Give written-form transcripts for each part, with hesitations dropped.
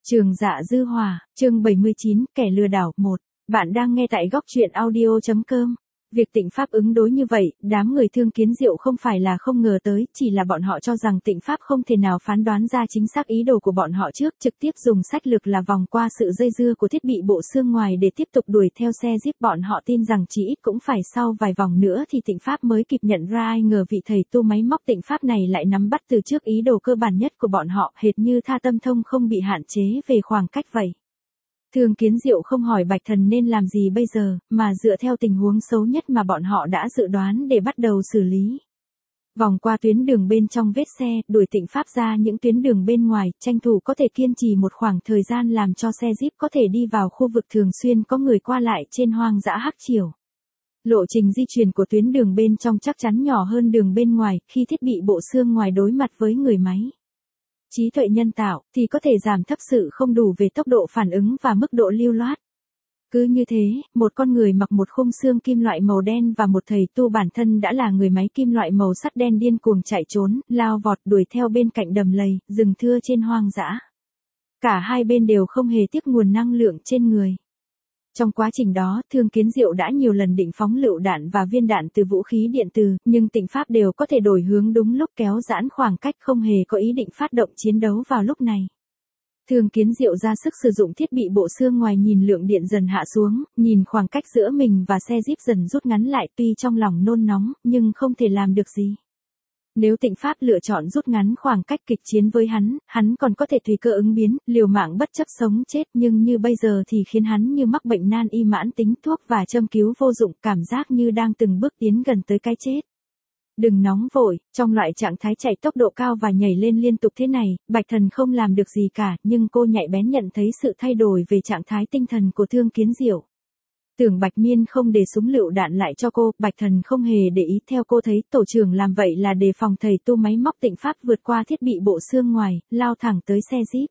Trường Dạ Dư Hòa, chương 79, kẻ lừa đảo 1. Bạn đang nghe tại góc truyện audio.com. Việc Tịnh Pháp ứng đối như vậy, đám người Thương Kiến Diệu không phải là không ngờ tới, chỉ là bọn họ cho rằng Tịnh Pháp không thể nào phán đoán ra chính xác ý đồ của bọn họ trước, trực tiếp dùng sách lược là vòng qua sự dây dưa của thiết bị bộ xương ngoài để tiếp tục đuổi theo xe Jeep. Bọn họ tin rằng chỉ ít cũng phải sau vài vòng nữa thì Tịnh Pháp mới kịp nhận ra, ai ngờ vị thầy tu máy móc Tịnh Pháp này lại nắm bắt từ trước ý đồ cơ bản nhất của bọn họ, hệt như Tha Tâm Thông không bị hạn chế về khoảng cách vậy. Thương Kiến Diệu không hỏi Bạch Thần nên làm gì bây giờ, mà dựa theo tình huống xấu nhất mà bọn họ đã dự đoán để bắt đầu xử lý. Vòng qua tuyến đường bên trong vết xe, đuổi Tịnh Pháp ra những tuyến đường bên ngoài, tranh thủ có thể kiên trì một khoảng thời gian làm cho xe Jeep có thể đi vào khu vực thường xuyên có người qua lại trên hoang dã Hắc Triều. Lộ trình di chuyển của tuyến đường bên trong chắc chắn nhỏ hơn đường bên ngoài, khi thiết bị bộ xương ngoài đối mặt với người máy. Trí tuệ nhân tạo thì có thể giảm thấp sự không đủ về tốc độ phản ứng và mức độ lưu loát. Cứ như thế, một con người mặc một khung xương kim loại màu đen và một thầy tu bản thân đã là người máy kim loại màu sắt đen điên cuồng chạy trốn, lao vọt đuổi theo bên cạnh đầm lầy, rừng thưa trên hoang dã. Cả hai bên đều không hề tiếc nguồn năng lượng trên người. Trong quá trình đó, Thương Kiến Diệu đã nhiều lần định phóng lựu đạn và viên đạn từ vũ khí điện từ, nhưng Tịnh Pháp đều có thể đổi hướng đúng lúc, kéo giãn khoảng cách, không hề có ý định phát động chiến đấu vào lúc này. Thương Kiến Diệu ra sức sử dụng thiết bị bộ xương ngoài, nhìn lượng điện dần hạ xuống, nhìn khoảng cách giữa mình và xe Jeep dần rút ngắn lại, tuy trong lòng nôn nóng, nhưng không thể làm được gì. Nếu Tịnh Pháp lựa chọn rút ngắn khoảng cách kịch chiến với hắn còn có thể tùy cơ ứng biến, liều mạng bất chấp sống chết, nhưng như bây giờ thì khiến hắn như mắc bệnh nan y mãn tính, thuốc và châm cứu vô dụng, cảm giác như đang từng bước tiến gần tới cái chết. Đừng nóng vội, trong loại trạng thái chạy tốc độ cao và nhảy lên liên tục thế này, Bạch Thần không làm được gì cả, nhưng cô nhạy bén nhận thấy sự thay đổi về trạng thái tinh thần của Thương Kiến Diệu. Tưởng Bạch Miên không để súng lựu đạn lại cho cô, Bạch Thần không hề để ý, theo cô thấy tổ trưởng làm vậy là đề phòng thầy tu máy móc Tịnh Pháp vượt qua thiết bị bộ xương ngoài, lao thẳng tới xe Jeep.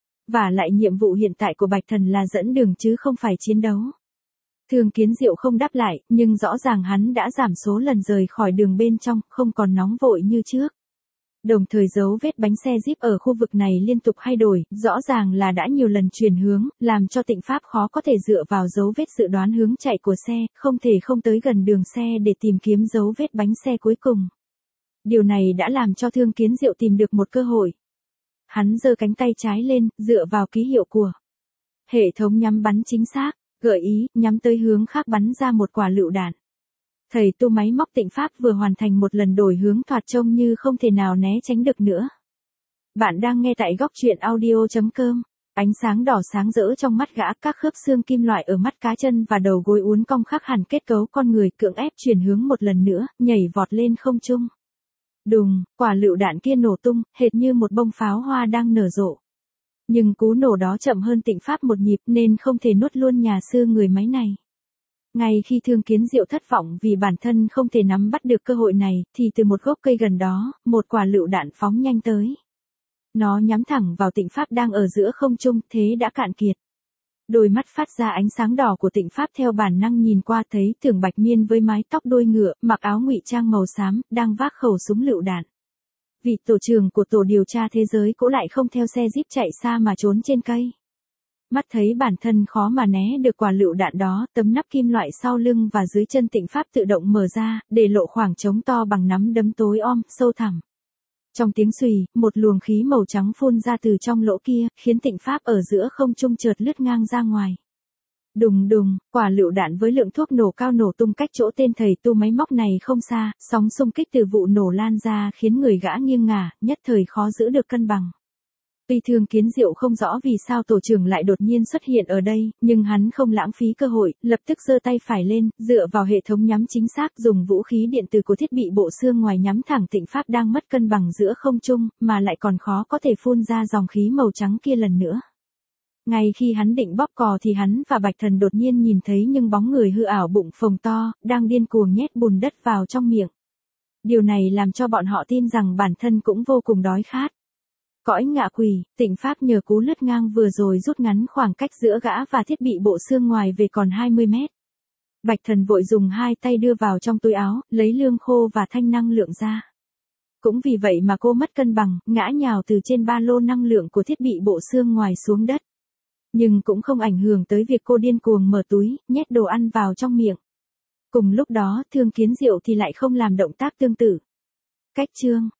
Và lại nhiệm vụ hiện tại của Bạch Thần là dẫn đường chứ không phải chiến đấu. Thương Kiến Diệu không đáp lại, nhưng rõ ràng hắn đã giảm số lần rời khỏi đường bên trong, không còn nóng vội như trước. Đồng thời dấu vết bánh xe Jeep ở khu vực này liên tục thay đổi, rõ ràng là đã nhiều lần chuyển hướng, làm cho Tịnh Pháp khó có thể dựa vào dấu vết dự đoán hướng chạy của xe, không thể không tới gần đường xe để tìm kiếm dấu vết bánh xe cuối cùng. Điều này đã làm cho Thương Kiến Diệu tìm được một cơ hội. Hắn giơ cánh tay trái lên, dựa vào ký hiệu của hệ thống nhắm bắn chính xác, gợi ý, nhắm tới hướng khác bắn ra một quả lựu đạn. Thầy tu máy móc Tịnh Pháp vừa hoàn thành một lần đổi hướng, thoạt trông như không thể nào né tránh được nữa. Bạn đang nghe tại góc truyện audio.com. Ánh sáng đỏ sáng rỡ trong mắt gã, các khớp xương kim loại ở mắt cá chân và đầu gối uốn cong khác hẳn kết cấu con người, cưỡng ép chuyển hướng một lần nữa, nhảy vọt lên không trung. Đùng, quả lựu đạn kia nổ tung, hệt như một bông pháo hoa đang nở rộ. Nhưng cú nổ đó chậm hơn Tịnh Pháp một nhịp nên không thể nuốt luôn nhà sư người máy này. Ngay khi Thương Kiến Diệu thất vọng vì bản thân không thể nắm bắt được cơ hội này, thì từ một gốc cây gần đó, một quả lựu đạn phóng nhanh tới. Nó nhắm thẳng vào Tịnh Pháp đang ở giữa không trung, thế đã cạn kiệt. Đôi mắt phát ra ánh sáng đỏ của Tịnh Pháp theo bản năng nhìn qua, thấy Tưởng Bạch Miên với mái tóc đuôi ngựa, mặc áo ngụy trang màu xám, đang vác khẩu súng lựu đạn. Vị tổ trưởng của tổ điều tra thế giới cũng lại không theo xe Jeep chạy xa mà trốn trên cây. Mắt thấy bản thân khó mà né được quả lựu đạn đó, tấm nắp kim loại sau lưng và dưới chân Tịnh Pháp tự động mở ra, để lộ khoảng trống to bằng nắm đấm tối om, sâu thẳm. Trong tiếng xùy, một luồng khí màu trắng phun ra từ trong lỗ kia, khiến Tịnh Pháp ở giữa không trung chợt lướt ngang ra ngoài. Đùng đùng, quả lựu đạn với lượng thuốc nổ cao nổ tung cách chỗ tên thầy tu máy móc này không xa, sóng xung kích từ vụ nổ lan ra khiến người gã nghiêng ngả, nhất thời khó giữ được cân bằng. Tuy Thương Kiến Diệu không rõ vì sao tổ trưởng lại đột nhiên xuất hiện ở đây, nhưng hắn không lãng phí cơ hội, lập tức giơ tay phải lên, dựa vào hệ thống nhắm chính xác, dùng vũ khí điện từ của thiết bị bộ xương ngoài nhắm thẳng Tịnh Pháp đang mất cân bằng giữa không trung, mà lại còn khó có thể phun ra dòng khí màu trắng kia lần nữa. Ngay khi hắn định bóp cò thì hắn và Bạch Thần đột nhiên nhìn thấy những bóng người hư ảo bụng phồng to, đang điên cuồng nhét bùn đất vào trong miệng. Điều này làm cho bọn họ tin rằng bản thân cũng vô cùng đói khát. Cõi ngạ quỷ, Tịnh Pháp nhờ cú lướt ngang vừa rồi rút ngắn khoảng cách giữa gã và thiết bị bộ xương ngoài về còn 20 mét. Bạch Thần vội dùng hai tay đưa vào trong túi áo, lấy lương khô và thanh năng lượng ra. Cũng vì vậy mà cô mất cân bằng, ngã nhào từ trên ba lô năng lượng của thiết bị bộ xương ngoài xuống đất. Nhưng cũng không ảnh hưởng tới việc cô điên cuồng mở túi, nhét đồ ăn vào trong miệng. Cùng lúc đó, Thương Kiến Diệu thì lại không làm động tác tương tự. Cách chương